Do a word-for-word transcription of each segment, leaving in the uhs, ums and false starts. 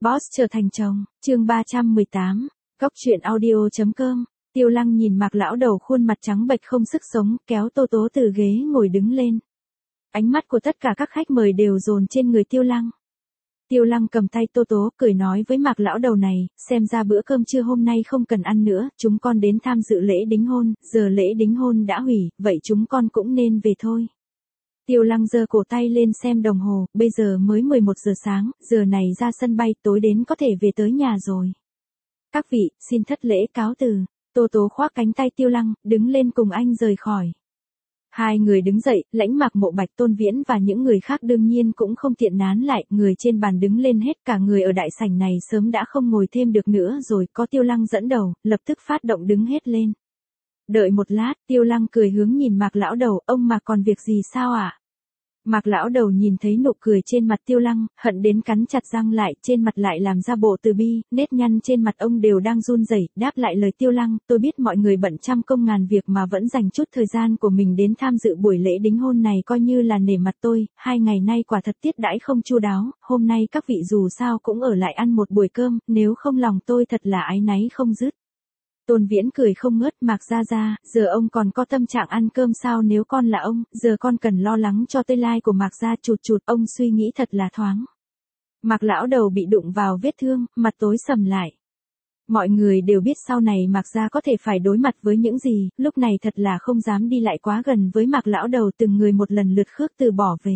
Boss trở thành chồng, chương ba trăm mười tám, Cóc truyện audio chấm com. Tiêu Lăng nhìn Mạc lão đầu khuôn mặt trắng bệch không sức sống, kéo Tô Tố từ ghế ngồi đứng lên. Ánh mắt của tất cả các khách mời đều dồn trên người Tiêu Lăng. Tiêu Lăng cầm tay Tô Tố, cười nói với Mạc lão đầu này, xem ra bữa cơm trưa hôm nay không cần ăn nữa, chúng con đến tham dự lễ đính hôn, giờ lễ đính hôn đã hủy, vậy chúng con cũng nên về thôi. Tiêu Lăng giơ cổ tay lên xem đồng hồ, bây giờ mới mười một giờ sáng, giờ này ra sân bay, tối đến có thể về tới nhà rồi. Các vị, xin thất lễ cáo từ. Tô Tố khoác cánh tay Tiêu Lăng, đứng lên cùng anh rời khỏi. Hai người đứng dậy, Lãnh Mạc, Mộ Bạch, Tôn Viễn và những người khác đương nhiên cũng không tiện nán lại, người trên bàn đứng lên hết, cả người ở đại sảnh này sớm đã không ngồi thêm được nữa rồi, có Tiêu Lăng dẫn đầu, lập tức phát động đứng hết lên. Đợi một lát, Tiêu Lăng cười hướng nhìn Mạc lão đầu, ông Mạc còn việc gì sao ạ? À? Mạc lão đầu nhìn thấy nụ cười trên mặt Tiêu Lăng, hận đến cắn chặt răng lại, trên mặt lại làm ra bộ từ bi, nét nhăn trên mặt ông đều đang run rẩy, đáp lại lời Tiêu Lăng, tôi biết mọi người bận trăm công ngàn việc mà vẫn dành chút thời gian của mình đến tham dự buổi lễ đính hôn này coi như là nể mặt tôi, hai ngày nay quả thật tiết đãi không chu đáo, hôm nay các vị dù sao cũng ở lại ăn một buổi cơm, nếu không lòng tôi thật là áy náy không dứt. Tôn Viễn cười không ngớt, Mạc gia gia, giờ ông còn có tâm trạng ăn cơm sao? Nếu con là ông, giờ con cần lo lắng cho tương lai của Mạc gia. Chụt chụt, ông suy nghĩ thật là thoáng. Mạc lão đầu bị đụng vào vết thương, mặt tối sầm lại. Mọi người đều biết sau này Mạc gia có thể phải đối mặt với những gì, lúc này thật là không dám đi lại quá gần với Mạc lão đầu, từng người một lần lượt khước từ bỏ về.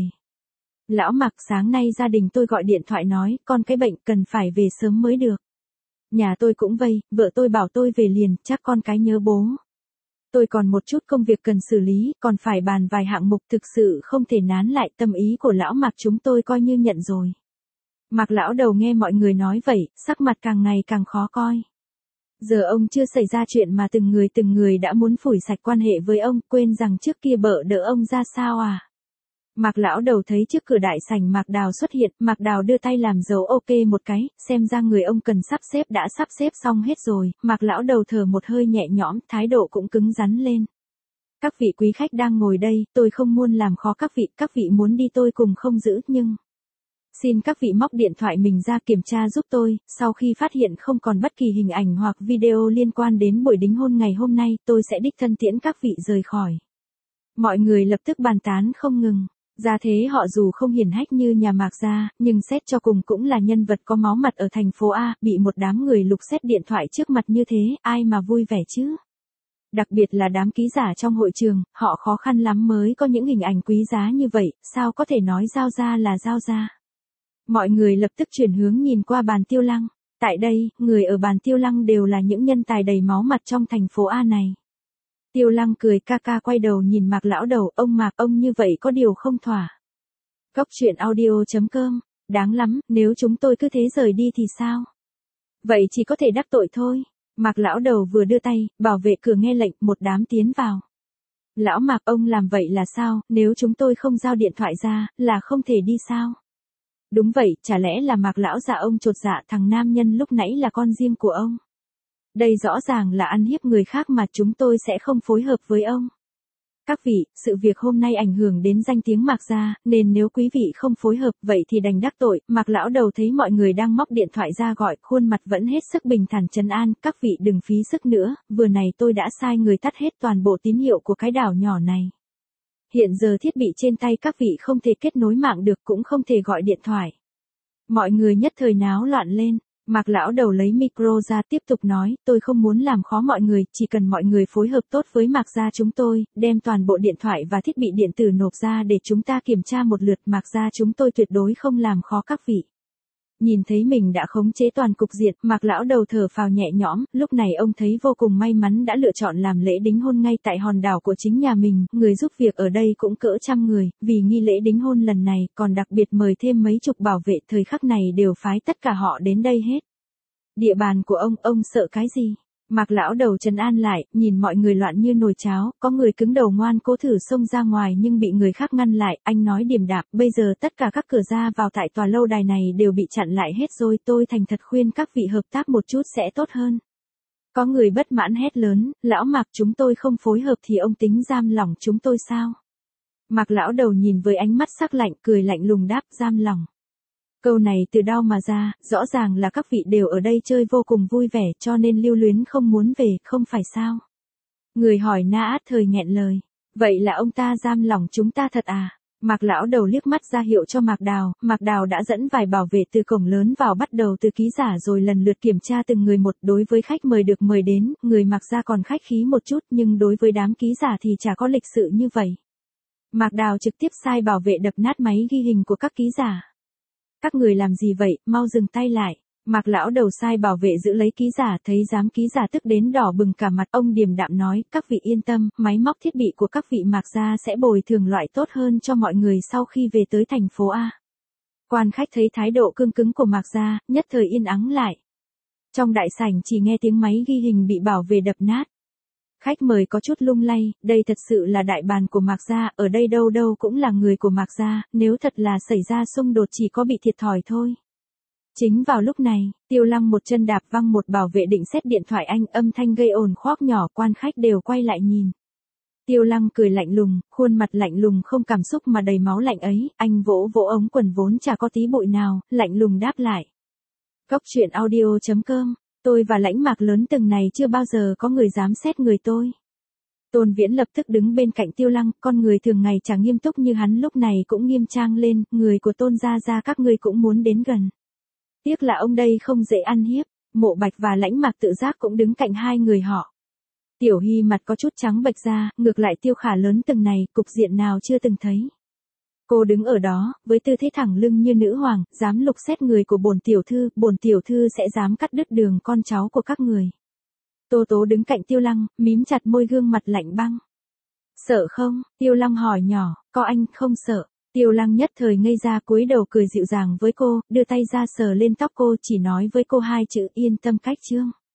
Lão Mạc, sáng nay gia đình tôi gọi điện thoại nói, con cái bệnh cần phải về sớm mới được. Nhà tôi cũng vây, vợ tôi bảo tôi về liền, chắc con cái nhớ bố. Tôi còn một chút công việc cần xử lý, còn phải bàn vài hạng mục, thực sự không thể nán lại. Tâm ý của lão Mạc chúng tôi coi như nhận rồi. Mạc lão đầu nghe mọi người nói vậy, sắc mặt càng ngày càng khó coi. Giờ ông chưa xảy ra chuyện mà từng người từng người đã muốn phủi sạch quan hệ với ông, quên rằng trước kia bợ đỡ ông ra sao à. Mạc lão đầu thấy trước cửa đại sảnh Mạc Đào xuất hiện, Mạc Đào đưa tay làm dấu ok một cái, xem ra người ông cần sắp xếp đã sắp xếp xong hết rồi, Mạc lão đầu thở một hơi nhẹ nhõm, thái độ cũng cứng rắn lên. Các vị quý khách đang ngồi đây, tôi không muốn làm khó các vị, các vị muốn đi tôi cùng không giữ, nhưng... Xin các vị móc điện thoại mình ra kiểm tra giúp tôi, sau khi phát hiện không còn bất kỳ hình ảnh hoặc video liên quan đến buổi đính hôn ngày hôm nay, tôi sẽ đích thân tiễn các vị rời khỏi. Mọi người lập tức bàn tán không ngừng. Gia thế họ dù không hiển hách như nhà Mạc gia, nhưng xét cho cùng cũng là nhân vật có máu mặt ở thành phố A, bị một đám người lục xét điện thoại trước mặt như thế, ai mà vui vẻ chứ? Đặc biệt là đám ký giả trong hội trường, họ khó khăn lắm mới có những hình ảnh quý giá như vậy, sao có thể nói giao ra là giao ra? Mọi người lập tức chuyển hướng nhìn qua bàn Tiêu Lăng. Tại đây, người ở bàn Tiêu Lăng đều là những nhân tài đầy máu mặt trong thành phố A này. Tiêu Lăng cười ca ca quay đầu nhìn Mạc lão đầu, ông Mạc, ông như vậy có điều không thỏa. Cóc truyện audio chấm com, đáng lắm, nếu chúng tôi cứ thế rời đi thì sao? Vậy chỉ có thể đắc tội thôi. Mạc lão đầu vừa đưa tay, bảo vệ cửa nghe lệnh, một đám tiến vào. Lão Mạc, ông làm vậy là sao, nếu chúng tôi không giao điện thoại ra, là không thể đi sao? Đúng vậy, chả lẽ là Mạc lão già ông chột dạ, thằng nam nhân lúc nãy là con riêng của ông? Đây rõ ràng là ăn hiếp người khác mà chúng tôi sẽ không phối hợp với ông. Các vị, sự việc hôm nay ảnh hưởng đến danh tiếng Mạc gia, nên nếu quý vị không phối hợp vậy thì đành đắc tội. Mạc lão đầu thấy mọi người đang móc điện thoại ra gọi, khuôn mặt vẫn hết sức bình thản trấn an, các vị đừng phí sức nữa, vừa này tôi đã sai người tắt hết toàn bộ tín hiệu của cái đảo nhỏ này. Hiện giờ thiết bị trên tay các vị không thể kết nối mạng được, cũng không thể gọi điện thoại. Mọi người nhất thời náo loạn lên. Mạc lão đầu lấy micro ra tiếp tục nói, tôi không muốn làm khó mọi người, chỉ cần mọi người phối hợp tốt với Mạc gia chúng tôi, đem toàn bộ điện thoại và thiết bị điện tử nộp ra để chúng ta kiểm tra một lượt, Mạc gia chúng tôi tuyệt đối không làm khó các vị. Nhìn thấy mình đã khống chế toàn cục diện, Mạc lão đầu thở phào nhẹ nhõm, lúc này ông thấy vô cùng may mắn đã lựa chọn làm lễ đính hôn ngay tại hòn đảo của chính nhà mình, người giúp việc ở đây cũng cỡ trăm người, vì nghi lễ đính hôn lần này, còn đặc biệt mời thêm mấy chục bảo vệ, thời khắc này đều phái tất cả họ đến đây hết. Địa bàn của ông, ông sợ cái gì? Mạc lão đầu trấn an lại, nhìn mọi người loạn như nồi cháo, có người cứng đầu ngoan cố thử xông ra ngoài nhưng bị người khác ngăn lại, anh nói điềm đạm, bây giờ tất cả các cửa ra vào tại tòa lâu đài này đều bị chặn lại hết rồi, tôi thành thật khuyên các vị hợp tác một chút sẽ tốt hơn. Có người bất mãn hét lớn, lão Mạc, chúng tôi không phối hợp thì ông tính giam lỏng chúng tôi sao? Mạc lão đầu nhìn với ánh mắt sắc lạnh, cười lạnh lùng đáp, giam lỏng. Câu này từ đâu mà ra, rõ ràng là các vị đều ở đây chơi vô cùng vui vẻ cho nên Lưu Luyến không muốn về, không phải sao? Người hỏi Na Át Thời nghẹn lời. Vậy là ông ta giam lỏng chúng ta thật à? Mạc lão đầu liếc mắt ra hiệu cho Mạc Đào, Mạc Đào đã dẫn vài bảo vệ từ cổng lớn vào bắt đầu từ ký giả rồi lần lượt kiểm tra từng người một. Đối với khách mời được mời đến, người Mạc gia còn khách khí một chút nhưng đối với đám ký giả thì chả có lịch sự như vậy. Mạc Đào trực tiếp sai bảo vệ đập nát máy ghi hình của các ký giả. Các người làm gì vậy, mau dừng tay lại. Mạc lão đầu sai bảo vệ giữ lấy ký giả, thấy dám ký giả tức đến đỏ bừng cả mặt, ông điềm đạm nói, các vị yên tâm, máy móc thiết bị của các vị Mạc gia sẽ bồi thường loại tốt hơn cho mọi người sau khi về tới thành phố A. Quan khách thấy thái độ cương cứng của Mạc gia, nhất thời yên ắng lại. Trong đại sảnh chỉ nghe tiếng máy ghi hình bị bảo vệ đập nát. Khách mời có chút lung lay, đây thật sự là đại bàn của Mạc gia, ở đây đâu đâu cũng là người của Mạc gia, nếu thật là xảy ra xung đột chỉ có bị thiệt thòi thôi. Chính vào lúc này, Tiêu Lăng một chân đạp văng một bảo vệ định xét điện thoại anh, âm thanh gây ồn khoác nhỏ, quan khách đều quay lại nhìn. Tiêu Lăng cười lạnh lùng, khuôn mặt lạnh lùng không cảm xúc mà đầy máu lạnh ấy, anh vỗ vỗ ống quần vốn chả có tí bụi nào, lạnh lùng đáp lại. Cốc truyện audio chấm com, tôi và Lãnh Mạc lớn từng này chưa bao giờ có người dám xét người tôi. Tôn Viễn lập tức đứng bên cạnh Tiêu Lăng, con người thường ngày chẳng nghiêm túc như hắn lúc này cũng nghiêm trang lên, người của Tôn gia gia các ngươi cũng muốn đến gần. Tiếc là ông đây không dễ ăn hiếp, Mộ Bạch và Lãnh Mạc tự giác cũng đứng cạnh hai người họ. Tiểu Hy mặt có chút trắng bệch ra, ngược lại Tiêu Khả lớn từng này, cục diện nào chưa từng thấy. Cô đứng ở đó, với tư thế thẳng lưng như nữ hoàng, dám lục xét người của bổn tiểu thư, bổn tiểu thư sẽ dám cắt đứt đường con cháu của các người. Tô Tố đứng cạnh Tiêu Lăng, mím chặt môi gương mặt lạnh băng. Sợ không? Tiêu Lăng hỏi nhỏ, có anh không sợ. Tiêu Lăng nhất thời ngây ra, cúi đầu cười dịu dàng với cô, đưa tay ra sờ lên tóc cô, chỉ nói với cô hai chữ yên tâm cách chương.